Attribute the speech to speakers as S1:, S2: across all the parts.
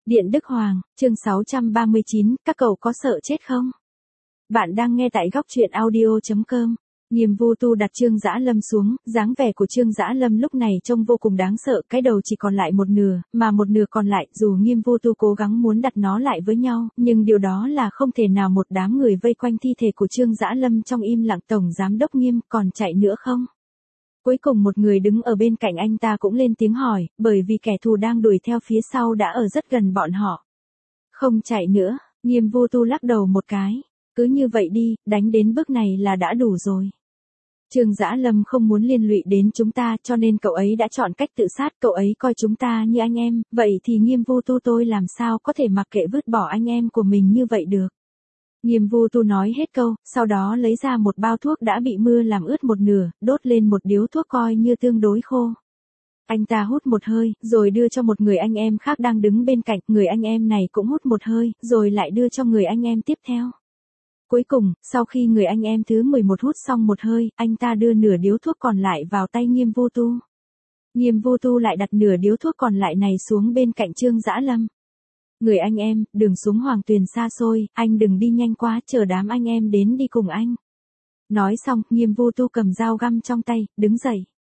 S1: Điện Đức Hoàng, chương 639, các cậu có sợ chết không? Bạn đang nghe tại góc truyện audio.com. Nghiêm Vu Tu đặt Trương Dã Lâm xuống, dáng vẻ của Trương Dã Lâm lúc này trông vô cùng đáng sợ, cái đầu chỉ còn lại một nửa, mà một nửa còn lại, dù Nghiêm Vu Tu cố gắng muốn đặt nó lại với nhau, nhưng điều đó là không thể nào. Một đám người vây quanh thi thể của Trương Dã Lâm trong im lặng. Tổng giám đốc Nghiêm, còn chạy nữa không? Cuối cùng một người đứng ở bên cạnh anh ta cũng lên tiếng hỏi, bởi vì kẻ thù đang đuổi theo phía sau đã ở rất gần bọn họ. Không chạy nữa, Nghiêm Vu Tu lắc đầu một cái. Cứ như vậy đi, đánh đến bước này là đã đủ rồi. Trương Dã Lâm không muốn liên lụy đến chúng ta, cho nên cậu ấy đã chọn cách tự sát. Cậu ấy coi chúng ta như anh em, vậy thì Nghiêm Vu Tu tôi làm sao có thể mặc kệ vứt bỏ anh em của mình như vậy được. Nghiêm Vu Tu nói hết câu, sau đó lấy ra một bao thuốc đã bị mưa làm ướt một nửa, đốt lên một điếu thuốc coi như tương đối khô. Anh ta hút một hơi, rồi đưa cho một người anh em khác đang đứng bên cạnh. Người anh em này cũng hút một hơi, rồi lại đưa cho người anh em tiếp theo. Cuối cùng, sau khi người anh em thứ 11 hút xong một hơi, anh ta đưa nửa điếu thuốc còn lại vào tay Nghiêm Vu Tu. Nghiêm Vu Tu lại đặt nửa điếu thuốc còn lại này xuống bên cạnh Trương Dã Lâm. Người anh em, đường xuống Hoàng Tuyền xa xôi, anh đừng đi nhanh quá, chờ đám anh em đến đi cùng anh. Nói xong, Nghiêm Vu Tu cầm dao găm trong tay, đứng dậy.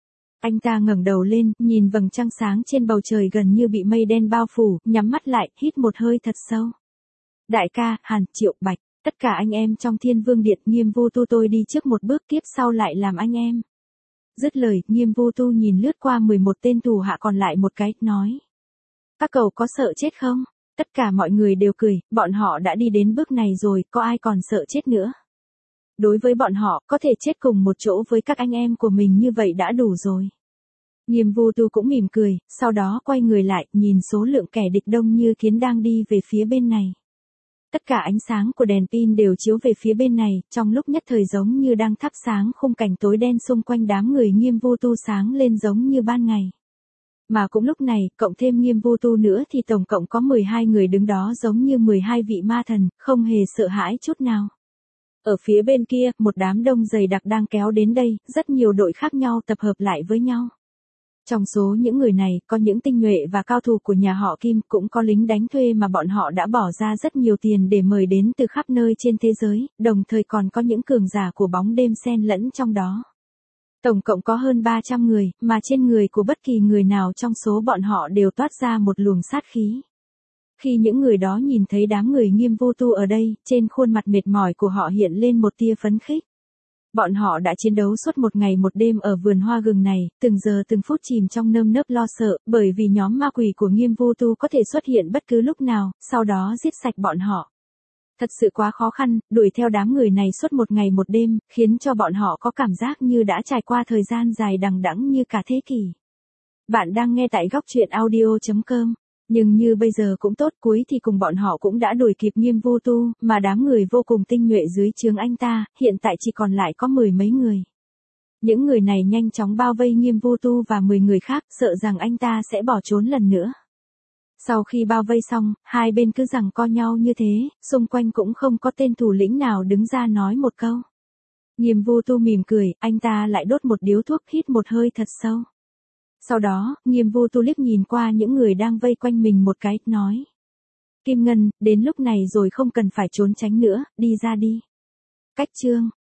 S1: Anh ta ngẩng đầu lên, nhìn vầng trăng sáng trên bầu trời gần như bị mây đen bao phủ, nhắm mắt lại, hít một hơi thật sâu. Đại ca, Hàn, Triệu, Bạch, tất cả anh em trong Thiên Vương Điện, Nghiêm Vu Tu tôi đi trước một bước, tiếp sau lại làm anh em. Dứt lời, Nghiêm Vu Tu nhìn lướt qua 11 tên thủ hạ còn lại một cái, nói. Các cậu có sợ chết không? Tất cả mọi người đều cười, bọn họ đã đi đến bước này rồi, có ai còn sợ chết nữa. Đối với bọn họ, có thể chết cùng một chỗ với các anh em của mình như vậy đã đủ rồi. Nghiêm Vu Tu cũng mỉm cười, sau đó quay người lại, nhìn số lượng kẻ địch đông như kiến đang đi về phía bên này. Tất cả ánh sáng của đèn pin đều chiếu về phía bên này, trong lúc nhất thời giống như đang thắp sáng khung cảnh tối đen xung quanh đám người Nghiêm Vu Tu sáng lên giống như ban ngày. Mà cũng lúc này, cộng thêm Nghiêm Vu Tu nữa thì tổng cộng có 12 người đứng đó giống như 12 vị ma thần, không hề sợ hãi chút nào. Ở phía bên kia, một đám đông dày đặc đang kéo đến đây, rất nhiều đội khác nhau tập hợp lại với nhau. Trong số những người này, có những tinh nhuệ và cao thủ của nhà họ Kim, cũng có lính đánh thuê mà bọn họ đã bỏ ra rất nhiều tiền để mời đến từ khắp nơi trên thế giới, đồng thời còn có những cường giả của bóng đêm xen lẫn trong đó. Tổng cộng có hơn 300 người, mà trên người của bất kỳ người nào trong số bọn họ đều toát ra một luồng sát khí. Khi những người đó nhìn thấy đám người Nghiêm Vu Tu ở đây, trên khuôn mặt mệt mỏi của họ hiện lên một tia phấn khích. Bọn họ đã chiến đấu suốt một ngày một đêm ở vườn hoa gừng này, từng giờ từng phút chìm trong nơm nớp lo sợ, bởi vì nhóm ma quỷ của Nghiêm Vu Tu có thể xuất hiện bất cứ lúc nào, sau đó giết sạch bọn họ. Thật sự quá khó khăn, đuổi theo đám người này suốt một ngày một đêm, khiến cho bọn họ có cảm giác như đã trải qua thời gian dài đằng đẵng như cả thế kỷ. Bạn đang nghe tại góc truyện audio.com. Nhưng như bây giờ cũng tốt, cuối thì cùng bọn họ cũng đã đuổi kịp Nghiêm Vu Tu, mà đám người vô cùng tinh nhuệ dưới trướng anh ta, hiện tại chỉ còn lại có 10 mấy người. Những người này nhanh chóng bao vây Nghiêm Vu Tu và 10 người khác, sợ rằng anh ta sẽ bỏ trốn lần nữa. Sau khi bao vây xong, hai bên cứ giằng co nhau như thế, xung quanh cũng không có tên thủ lĩnh nào đứng ra nói một câu. Nghiêm Vu Tu mỉm cười, anh ta lại đốt một điếu thuốc, hít một hơi thật sâu. Sau đó, Nghiêm Vu Tu liếc nhìn qua những người đang vây quanh mình một cái, nói. Kim Ngân, đến lúc này rồi không cần phải trốn tránh nữa, đi ra đi. Cách chương